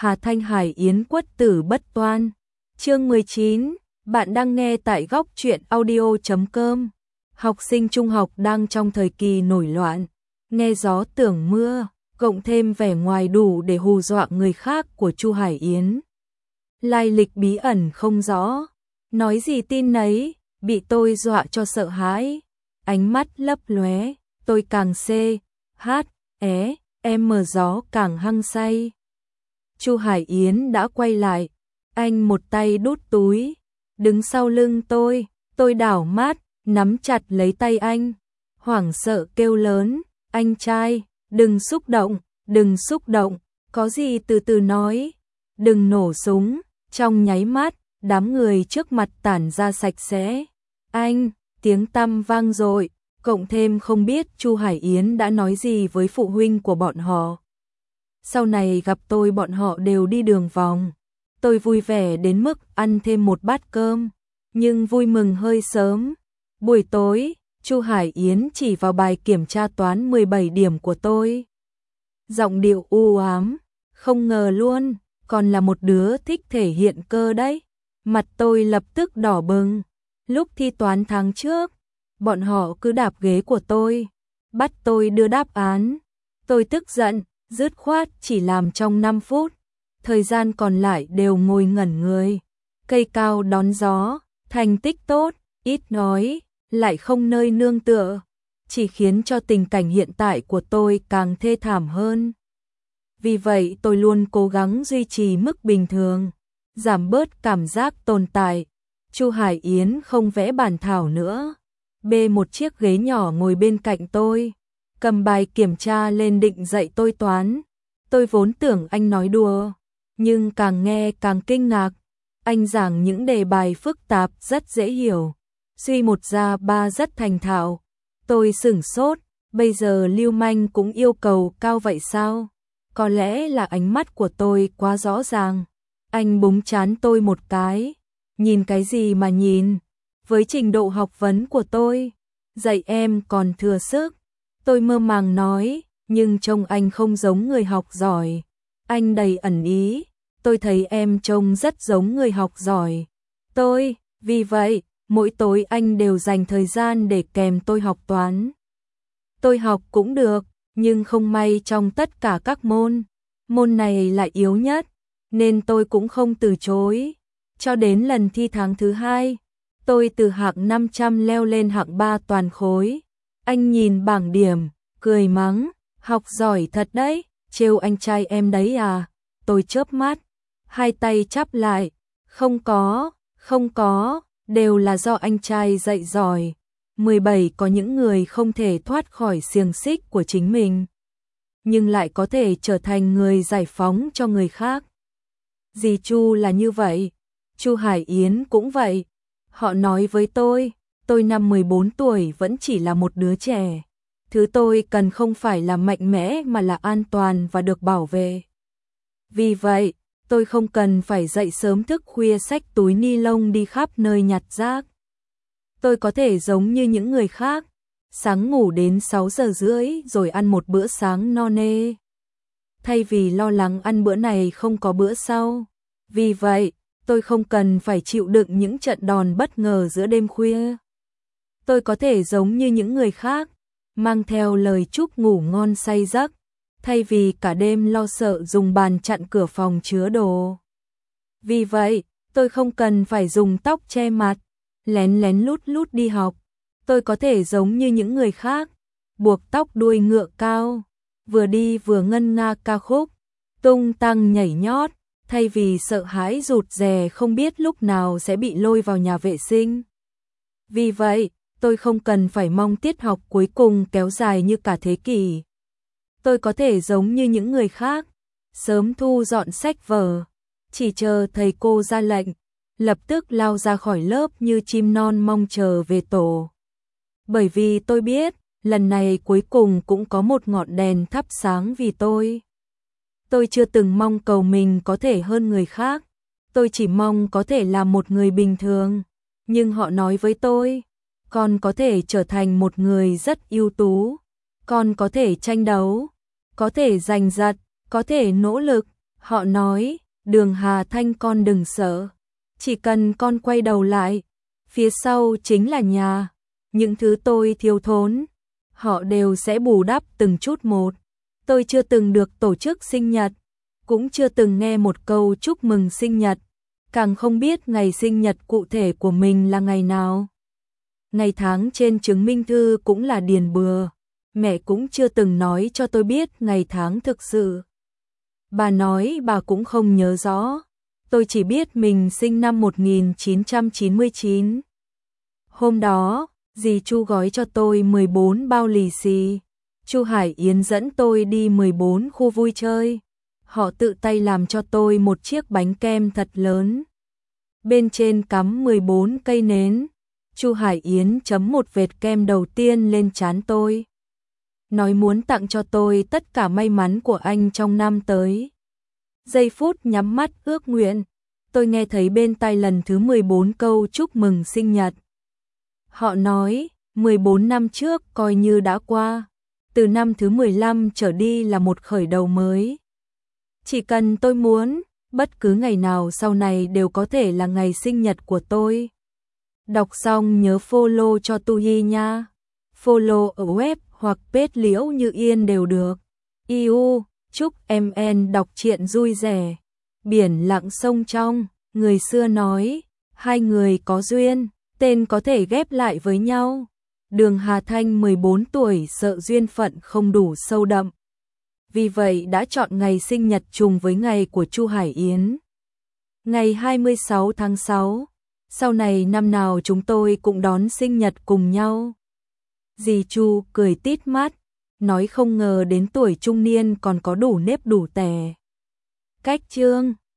Hà Thanh Hải Yến Quất Tử Bất Toan. Chương 19, bạn đang nghe tại góc truyện audio.com. Học sinh trung học đang trong thời kỳ nổi loạn, nghe gió tưởng mưa, cộng thêm vẻ ngoài đủ để hù dọa người khác của Chu Hải Yến. Lai lịch bí ẩn không rõ, nói gì tin nấy, bị tôi dọa cho sợ hãi. Ánh mắt lấp lóe, tôi càng mở gió càng hăng say. Chu Hải Yến đã quay lại, anh một tay đút túi, đứng sau lưng tôi đảo mắt, nắm chặt lấy tay anh, hoảng sợ kêu lớn, anh trai, đừng xúc động, có gì từ từ nói, đừng nổ súng. Trong nháy mắt, đám người trước mặt tản ra sạch sẽ. Anh, tiếng tăm vang dội, cộng thêm không biết Chu Hải Yến đã nói gì với phụ huynh của bọn họ. Sau này gặp tôi bọn họ đều đi đường vòng. Tôi vui vẻ đến mức ăn thêm một bát cơm, nhưng vui mừng hơi sớm. Buổi tối, Chu Hải Yến chỉ vào bài kiểm tra toán 17 điểm của tôi. Giọng điệu u ám, không ngờ luôn, còn là một đứa thích thể hiện cơ đấy. Mặt tôi lập tức đỏ bừng. Lúc thi toán tháng trước, bọn họ cứ đạp ghế của tôi, bắt tôi đưa đáp án. Tôi tức giận, dứt khoát chỉ làm trong 5 phút, thời gian còn lại đều ngồi ngẩn người. Cây cao đón gió, thành tích tốt, ít nói, lại không nơi nương tựa, chỉ khiến cho tình cảnh hiện tại của tôi càng thê thảm hơn. Vì vậy tôi luôn cố gắng duy trì mức bình thường, giảm bớt cảm giác tồn tại. Chu Hải Yến không vẽ bản thảo nữa, bê một chiếc ghế nhỏ ngồi bên cạnh tôi, cầm bài kiểm tra lên định dạy tôi toán. Tôi vốn tưởng anh nói đùa, nhưng càng nghe càng kinh ngạc. Anh giảng những đề bài phức tạp rất dễ hiểu, suy một ra ba rất thành thạo. Tôi sửng sốt, bây giờ lưu manh cũng yêu cầu cao vậy sao? Có lẽ là ánh mắt của tôi quá rõ ràng. Anh búng trán tôi một cái, nhìn cái gì mà nhìn, với trình độ học vấn của tôi, dạy em còn thừa sức. Tôi mơ màng nói, nhưng trông anh không giống người học giỏi. Anh đầy ẩn ý, tôi thấy em trông rất giống người học giỏi. Vì vậy, mỗi tối anh đều dành thời gian để kèm tôi học toán. Tôi học cũng được, nhưng không may trong tất cả các môn này lại yếu nhất, nên tôi cũng không từ chối. Cho đến lần thi tháng thứ 2, tôi từ hạng 500 leo lên hạng 3 toàn khối. Anh nhìn bảng điểm, cười mắng, học giỏi thật đấy, trêu anh trai em đấy à. Tôi chớp mắt, hai tay chắp lại, không có, đều là do anh trai dạy giỏi. 17 có những người không thể thoát khỏi xiềng xích của chính mình, nhưng lại có thể trở thành người giải phóng cho người khác. Dì Chu là như vậy, Chu Hải Yến cũng vậy. Họ nói với tôi năm 14 tuổi vẫn chỉ là một đứa trẻ. Thứ tôi cần không phải là mạnh mẽ mà là an toàn và được bảo vệ. Vì vậy, tôi không cần phải dậy sớm thức khuya xách túi ni lông đi khắp nơi nhặt rác. Tôi có thể giống như những người khác, sáng ngủ đến 6 giờ rưỡi rồi ăn một bữa sáng no nê, thay vì lo lắng ăn bữa này không có bữa sau. Vì vậy, tôi không cần phải chịu đựng những trận đòn bất ngờ giữa đêm khuya. Tôi có thể giống như những người khác, mang theo lời chúc ngủ ngon say giấc, thay vì cả đêm lo sợ dùng bàn chặn cửa phòng chứa đồ. Vì vậy, tôi không cần phải dùng tóc che mặt, lén lút đi học. Tôi có thể giống như những người khác, buộc tóc đuôi ngựa cao, vừa đi vừa ngân nga ca khúc, tung tăng nhảy nhót, thay vì sợ hãi rụt rè không biết lúc nào sẽ bị lôi vào nhà vệ sinh. Vì vậy, tôi không cần phải mong tiết học cuối cùng kéo dài như cả thế kỷ. Tôi có thể giống như những người khác, sớm thu dọn sách vở, chỉ chờ thầy cô ra lệnh, lập tức lao ra khỏi lớp như chim non mong chờ về tổ. Bởi vì tôi biết, lần này cuối cùng cũng có một ngọn đèn thắp sáng vì tôi. Tôi chưa từng mong cầu mình có thể hơn người khác, tôi chỉ mong có thể làm một người bình thường. Nhưng họ nói với tôi, con có thể trở thành một người rất ưu tú, con có thể tranh đấu, có thể giành giật, có thể nỗ lực. Họ nói, Đường Hà Thanh con đừng sợ, chỉ cần con quay đầu lại, phía sau chính là nhà, những thứ tôi thiếu thốn, họ đều sẽ bù đắp từng chút một. Tôi chưa từng được tổ chức sinh nhật, cũng chưa từng nghe một câu chúc mừng sinh nhật, càng không biết ngày sinh nhật cụ thể của mình là ngày nào. Ngày tháng trên chứng minh thư cũng là điền bừa, mẹ cũng chưa từng nói cho tôi biết ngày tháng thực sự. Bà nói bà cũng không nhớ rõ, tôi chỉ biết mình sinh năm 1999. Hôm đó, dì Chu gói cho tôi 14 bao lì xì. Chu Hải Yến dẫn tôi đi 14 khu vui chơi. Họ tự tay làm cho tôi một chiếc bánh kem thật lớn. Bên trên cắm 14 cây nến. Chu Hải Yến chấm một vệt kem đầu tiên lên trán tôi. Nói muốn tặng cho tôi tất cả may mắn của anh trong năm tới. Giây phút nhắm mắt ước nguyện, tôi nghe thấy bên tai lần thứ 14 câu chúc mừng sinh nhật. Họ nói, 14 năm trước coi như đã qua, từ năm thứ 15 trở đi là một khởi đầu mới. Chỉ cần tôi muốn, bất cứ ngày nào sau này đều có thể là ngày sinh nhật của tôi. Đọc xong nhớ follow cho Tu Hi nha. Follow ở web hoặc page Liễu Như Yên đều được. Iu, chúc MN đọc truyện vui vẻ. Biển lặng sông trong, người xưa nói, hai người có duyên, tên có thể ghép lại với nhau. Đường Hà Thanh 14 tuổi sợ duyên phận không đủ sâu đậm. Vì vậy đã chọn ngày sinh nhật trùng với ngày của Chu Hải Yến. Ngày 26 tháng 6, sau này năm nào chúng tôi cũng đón sinh nhật cùng nhau. Dì Chu cười tít mắt, nói không ngờ đến tuổi trung niên còn có đủ nếp đủ tẻ. Cách chương